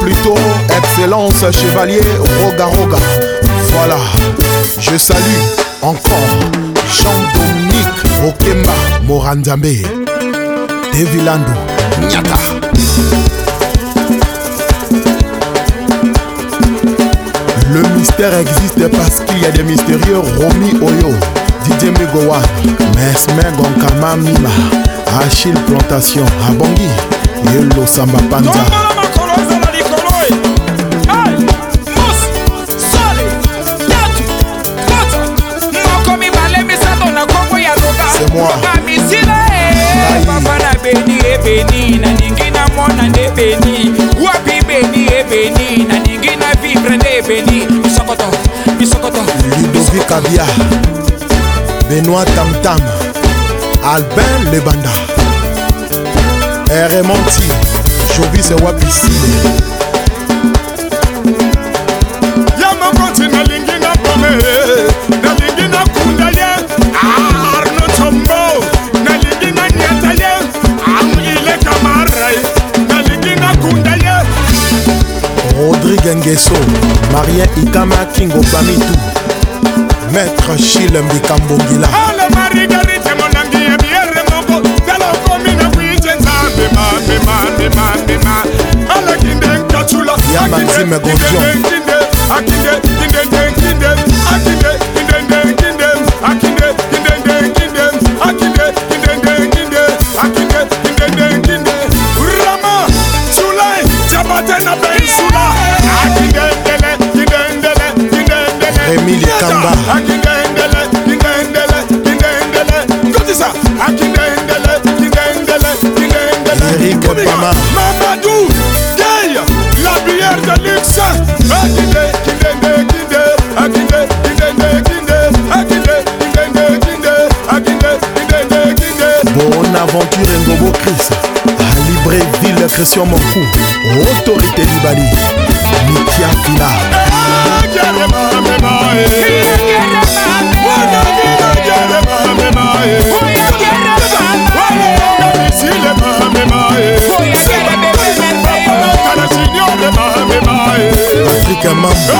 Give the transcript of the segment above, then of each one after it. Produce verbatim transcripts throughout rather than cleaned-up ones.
plutôt Excellence Chevalier Roga Roga. Voilà, je salue encore Jean-Dominique Okemba Morandambe Devilando Nyata. Le mystère existe parce qu'il y a des mystérieux. Romy Oyo, Didier Megowan, Mesmer Gonkama Mima, Achille Plantation, Abongi, Yelo Samba Panza. C'est moi. Papa na beni e beni na ningina mona ne beni. Wapi beni e beni na ningina vivre ne beni. Misokoto, misokoto. Ludovic Kabia, Benoît Tam Tam, Albin Lebanda, R. Monti, Jovis et Wapisile. Yama kontina lingina pome, na lingina kundaye, Arno Tombo, na lingina nyataye, Amile Kamaray, na lingina kundaye. Rodrigue Nguesso, Marien Ikama Kingo Bamitou, Maître Chile Mbikambongila. Ala Margarita Monangi e biere moko, dalo komina wijenza bema bema bema bema. Ala kinde kachula, Ya Maxime Gondion. Akinde kinde kinde akinde kinde kinde akinde kinde kinde akinde kinde kinde akinde kinde kinde Rama Sulai Jabate na Bensula akinde ndele kinde ndele kinde ndele Emile Kamba akinde ndele kinde ndele kinde ndele Kotisa akinde ndele kinde ndele kinde ndele Eric Pama Mamadou Gay la bière de luxe akinde kinde kinde akinde kinde kinde akinde kinde kinde akinde kinde kinde Bonne aventure Ngobo Chris, à Libreville Christian Monkou, Autorité Libali, Mikia Fila. Patrick Mambo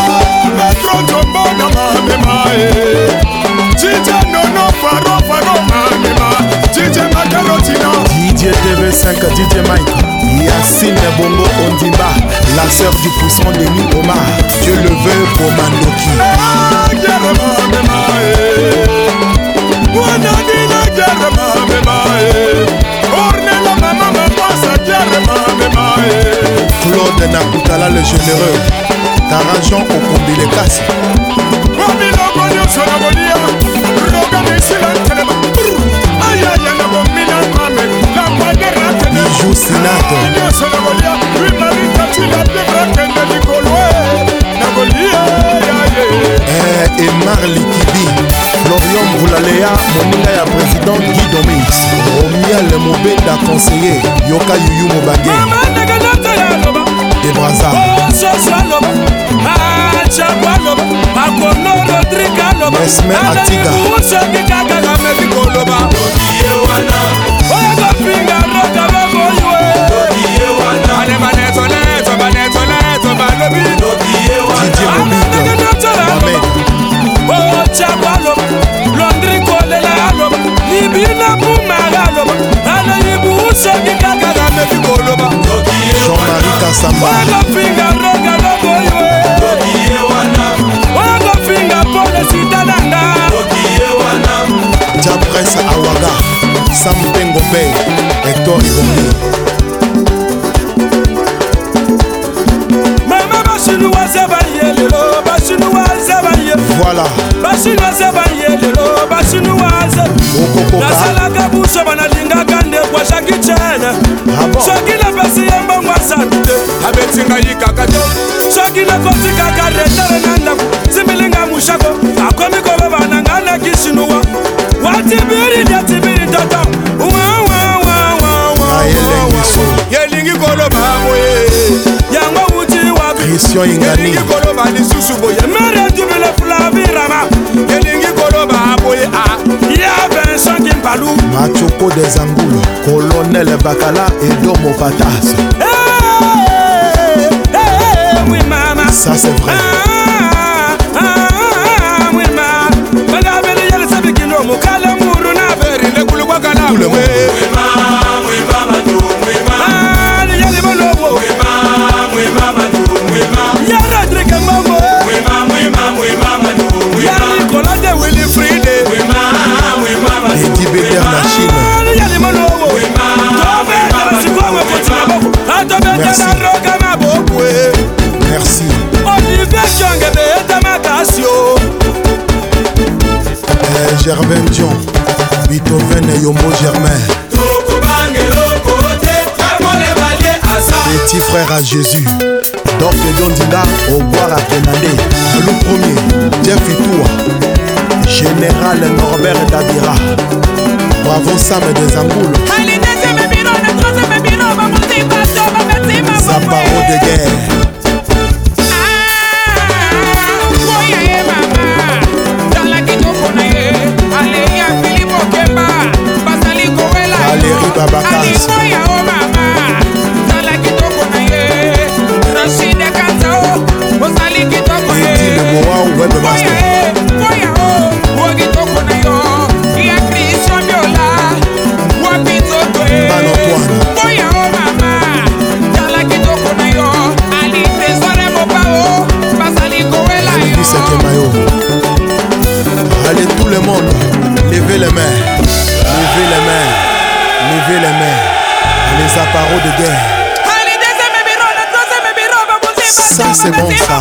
Didier T V cinq, Didier Mike, Yacine Bongo Ondimba, la sœur du puissant Denis Omar, Dieu le veut pour Mandoki. Claude Nakutala le généreux, Taranjon au combi les casses. Bijou Sinato Eh, Emar Likibi, Florian Boulalea, Moninga ya président Guy Domix, Romiel Mobenda conseiller, Yoka Yuyu Mobagé, Ebraza, Mesmer Atiga, Didier Mobito, Jean-Marie Kassamba, Diapresse Awaga, Sam Tengobe, Hector Ibomi. Voilà. nasalaka buso banalingaka ndekwa shaki chene soki napesi ye mbongo asante abetinga yikaka to soki nakotikaka retere na ndako simbilinga mushako akomi koloba na nga na kisinuwa watibiri lyatibiri toto yelingi koloba boye yango wuti wa Christian Ingani yelingi koloba lisusu boye mere dubile flavirama yelingi koloba boye a ya Vincent Kimbalou Machoko des Angoules, Colonel Bakala et Domo Patas. hey, hey, oui mama. Ça c'est vrai. Ah, ah, ah, oui mama. Baga beli yale sabi kino mo kala muru na beri le kulu kwa kala Tout le monde. Oui mama, oui mama do, oui mama. Ah, le yale bolobo. Oui mama, oui mama do, oui mama. Yara drike mambo. Oui mama, oui mama, oui mama do, oui mama. Yali kolade Willy Friday. Oui mama, oui mama do. Et Tibétaire machine. Ah, le yale bolobo. Oui mama, Tobe jala sikwa kotina boko. Atobe Merci. jala roga maboko. Merci. Olivier Chonge beta makasio. Eh, Germain Dion, Beethoven et Yombo Germain. Toko bangelo kote, kamole balie asa. Petit frère à Jésus. Doc Dondina, au boire à Kenande. Le premier, Jeff Itoua. Général Norbert Dabira. Bravo Sam des Angoules. Zaparo de guerre. Valérie Babakas. Eddie le Moa Webmaster. Ban Antoine. Elvis Ekemayo. Allez tout le monde, levez les mains. Levez les mains. Levez les mains. Les appareils de guerre. Ça c'est bon ça.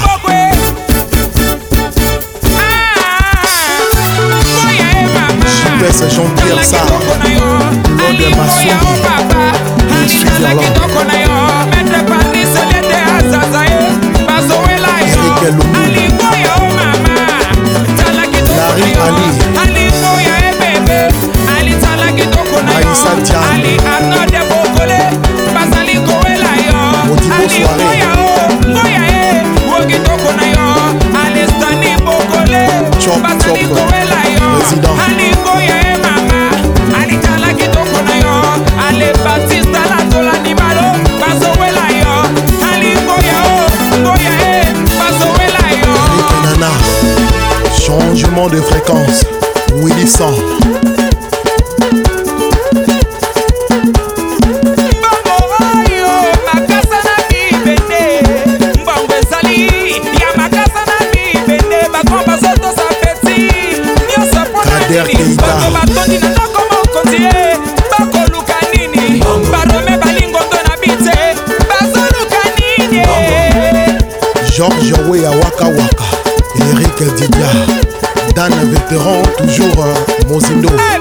Super c'est Jean-Pierre Sarr. Claude Massoudi. Je suis Verlan. Eric Elomou. Larry Ali. Aïssa Diane. Modibo Soirée. Chop Chop. Président. Eric Nana. Changement de fréquence. Willy Sang. Kader Keita. Georges Wea Waka Waka. Eric Didia. Dan vétéran toujours euh, Mozindo.